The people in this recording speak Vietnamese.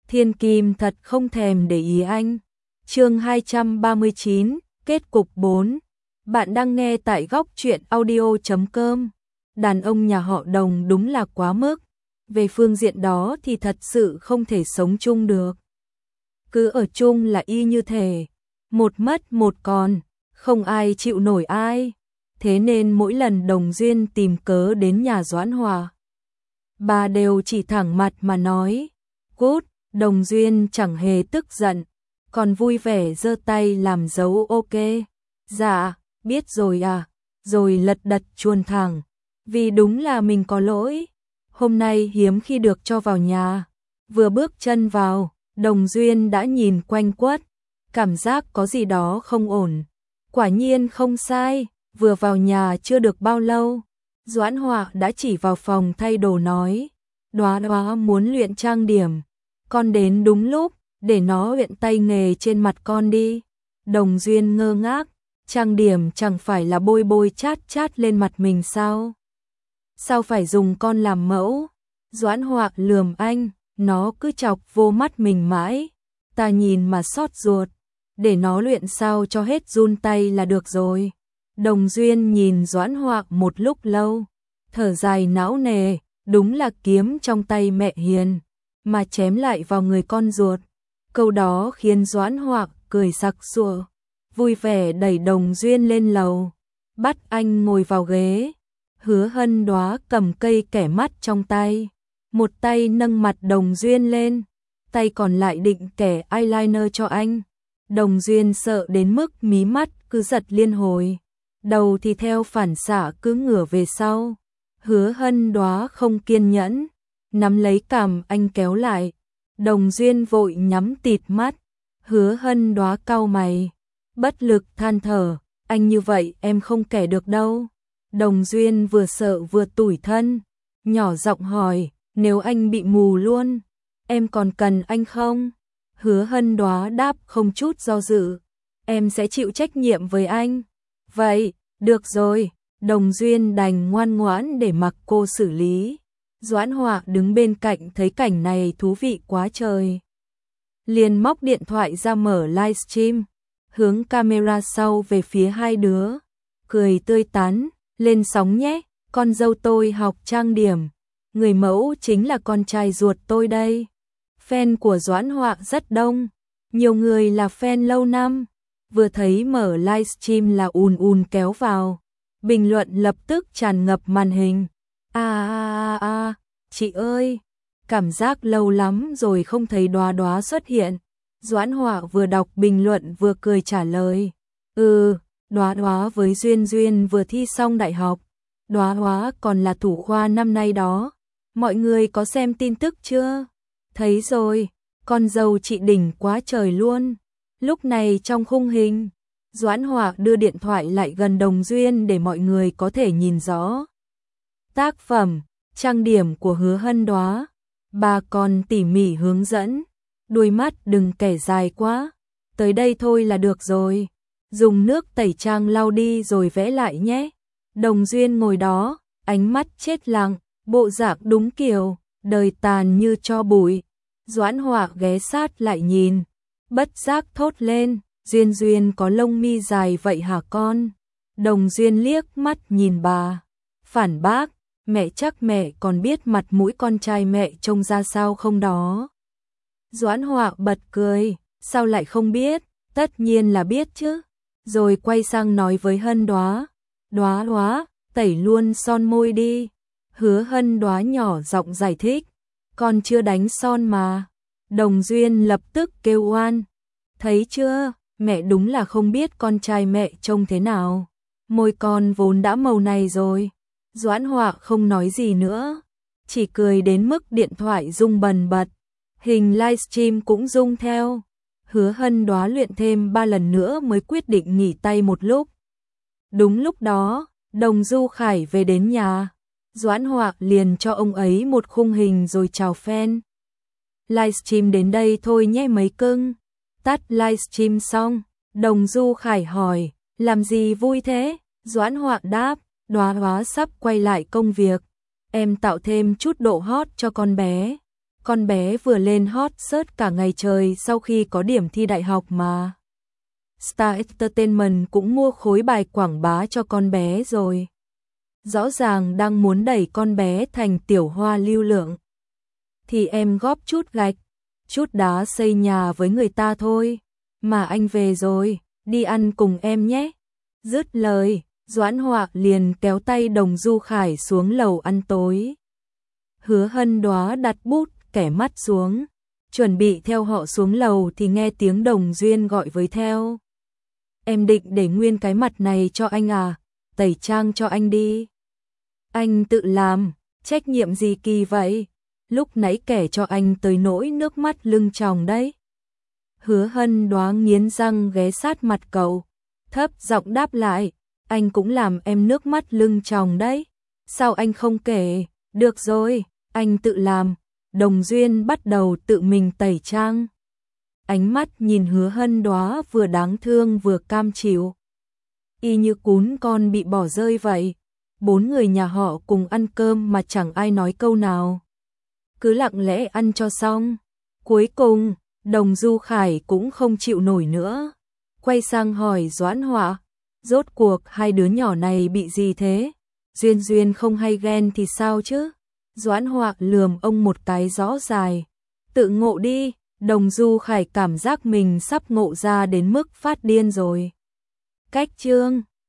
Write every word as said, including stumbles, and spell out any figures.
Thiên Kim thật không thèm để ý anh. Chương hai trăm ba mươi chín, kết cục bốn. Bạn đang nghe tại góc truyện audio chấm com. Đàn ông nhà họ Đồng đúng là quá mức. Về phương diện đó thì thật sự không thể sống chung được. Cứ ở chung là y như thể một mất một còn, không ai chịu nổi ai. Thế nên mỗi lần Đồng Duyên tìm cớ đến nhà Doãn Hòa, bà đều chỉ thẳng mặt mà nói cút. Đồng Duyên chẳng hề tức giận, còn vui vẻ giơ tay làm dấu ok. Dạ, biết rồi à, rồi lật đật chuồn thẳng, vì đúng là mình có lỗi. Hôm nay hiếm khi được cho vào nhà. Vừa bước chân vào, Đồng Duyên đã nhìn quanh quất, cảm giác có gì đó không ổn. Quả nhiên không sai, vừa vào nhà chưa được bao lâu, Doãn Hòa đã chỉ vào phòng thay đồ nói, Đóa Đóa muốn luyện trang điểm, con đến đúng lúc, để nó luyện tay nghề trên mặt con đi. Đồng Duyên ngơ ngác, trang điểm chẳng phải là bôi bôi chát chát lên mặt mình sao? Sao phải dùng con làm mẫu? Doãn Hòa lườm anh, nó cứ chọc vô mắt mình mãi, ta nhìn mà xót ruột, để nó luyện sao cho hết run tay là được rồi. Đồng Duyên nhìn Doãn Hòa một lúc lâu, thở dài não nề, đúng là kiếm trong tay mẹ hiền, mà chém lại vào người con ruột. Câu đó khiến Doãn Hòa cười sặc sụa, vui vẻ đẩy Đồng Duyên lên lầu, bắt anh ngồi vào ghế. Hứa Hân Đóa cầm cây kẻ mắt trong tay, một tay nâng mặt Đồng Duyên lên, tay còn lại định kẻ eyeliner cho anh. Đồng Duyên sợ đến mức mí mắt cứ giật liên hồi, đầu thì theo phản xạ cứ ngửa về sau. Hứa Hân Đóa không kiên nhẫn, nắm lấy cằm anh kéo lại. Đồng Duyên vội nhắm tịt mắt. Hứa Hân Đóa cau mày, bất lực than thở, anh như vậy em không kẻ được đâu. Đồng Duyên vừa sợ vừa tủi thân, nhỏ giọng hỏi, nếu anh bị mù luôn, em còn cần anh không? Hứa Hân Đóa đáp không chút do dự, em sẽ chịu trách nhiệm với anh. Vậy, được rồi. Đồng Duyên đành ngoan ngoãn để mặc cô xử lý. Doãn Hòa đứng bên cạnh thấy cảnh này thú vị quá trời, liền móc điện thoại ra mở livestream, hướng camera sau về phía hai đứa, cười tươi tắn, lên sóng nhé, con dâu tôi học trang điểm, người mẫu chính là con trai ruột tôi đây. Fan của Doãn Hòa rất đông, nhiều người là fan lâu năm, vừa thấy mở livestream là ùn ùn kéo vào. Bình luận lập tức tràn ngập màn hình. À à à à, chị ơi, cảm giác lâu lắm rồi không thấy Đóa Đóa xuất hiện. Doãn Hòa vừa đọc bình luận vừa cười trả lời. Ừ, Đóa Đóa với Duyên Duyên vừa thi xong đại học. Đóa Đóa còn là thủ khoa năm nay đó. Mọi người có xem tin tức chưa? Thấy rồi, con dâu chị đỉnh quá trời luôn. Lúc này trong khung hình, Doãn Hòa đưa điện thoại lại gần Đồng Duyên để mọi người có thể nhìn rõ tác phẩm, trang điểm của Hứa Hân Đóa. Bà còn tỉ mỉ hướng dẫn, đuôi mắt đừng kẻ dài quá, tới đây thôi là được rồi. Dùng nước tẩy trang lau đi rồi vẽ lại nhé. Đồng Duyên ngồi đó, ánh mắt chết lặng, bộ dạng đúng kiểu, đời tàn như tro bụi. Doãn Hòa ghé sát lại nhìn, bất giác thốt lên. Duyên Duyên có lông mi dài vậy hả con? Đồng Duyên liếc mắt nhìn bà, phản bác, mẹ chắc mẹ còn biết mặt mũi con trai mẹ trông ra sao không đó. Doãn Hòa bật cười, sao lại không biết, tất nhiên là biết chứ. Rồi quay sang nói với Hân Đóa, Đóa Đóa, tẩy luôn son môi đi. Hứa Hân Đóa nhỏ giọng giải thích, con chưa đánh son mà. Đồng Duyên lập tức kêu oan, thấy chưa? Mẹ đúng là không biết con trai mẹ trông thế nào. Môi con vốn đã màu này rồi. Doãn Hòa không nói gì nữa, chỉ cười đến mức điện thoại rung bần bật. Hình livestream cũng rung theo. Hứa Hân Đóa luyện thêm ba lần nữa mới quyết định nghỉ tay một lúc. Đúng lúc đó, Đồng Du Khải về đến nhà. Doãn Hòa liền cho ông ấy một khung hình rồi chào fan. Livestream đến đây thôi nhé mấy cưng. Tắt livestream xong, Đồng Du Khải hỏi, làm gì vui thế? Doãn Hòa đáp, Đóa Đóa sắp quay lại công việc, em tạo thêm chút độ hot cho con bé. Con bé vừa lên hot search cả ngày trời sau khi có điểm thi đại học mà. Star Entertainment cũng mua khối bài quảng bá cho con bé rồi. Rõ ràng đang muốn đẩy con bé thành tiểu hoa lưu lượng. Thì em góp chút gạch, chút đá xây nhà với người ta thôi. Mà anh về rồi, đi ăn cùng em nhé. Dứt lời, Doãn Họa liền kéo tay Đồng Du Khải xuống lầu ăn tối. Hứa Hân Đóa đặt bút kẻ mắt xuống, chuẩn bị theo họ xuống lầu thì nghe tiếng Đồng Duyên gọi với theo. Em định để nguyên cái mặt này cho anh à, tẩy trang cho anh đi. Anh tự làm, trách nhiệm gì kỳ vậy? Lúc nãy kể cho anh tới nỗi nước mắt lưng tròng đấy. Hứa Hân Đóa nghiến răng ghé sát mặt cậu, thấp giọng đáp lại, anh cũng làm em nước mắt lưng tròng đấy. Sao anh không kể? Được rồi, anh tự làm. Đồng Duyên bắt đầu tự mình tẩy trang. Ánh mắt nhìn Hứa Hân Đóa vừa đáng thương vừa cam chịu. Y như cún con bị bỏ rơi vậy. Bốn người nhà họ cùng ăn cơm mà chẳng ai nói câu nào. Cứ lặng lẽ ăn cho xong. Cuối cùng, Đồng Du Khải cũng không chịu nổi nữa. Quay sang hỏi Doãn Họa, rốt cuộc hai đứa nhỏ này bị gì thế? Duyên Duyên không hay ghen thì sao chứ? Doãn Họa lườm ông một cái rõ dài. Tự ngộ đi, Đồng Du Khải cảm giác mình sắp ngộ ra đến mức phát điên rồi. Cách chương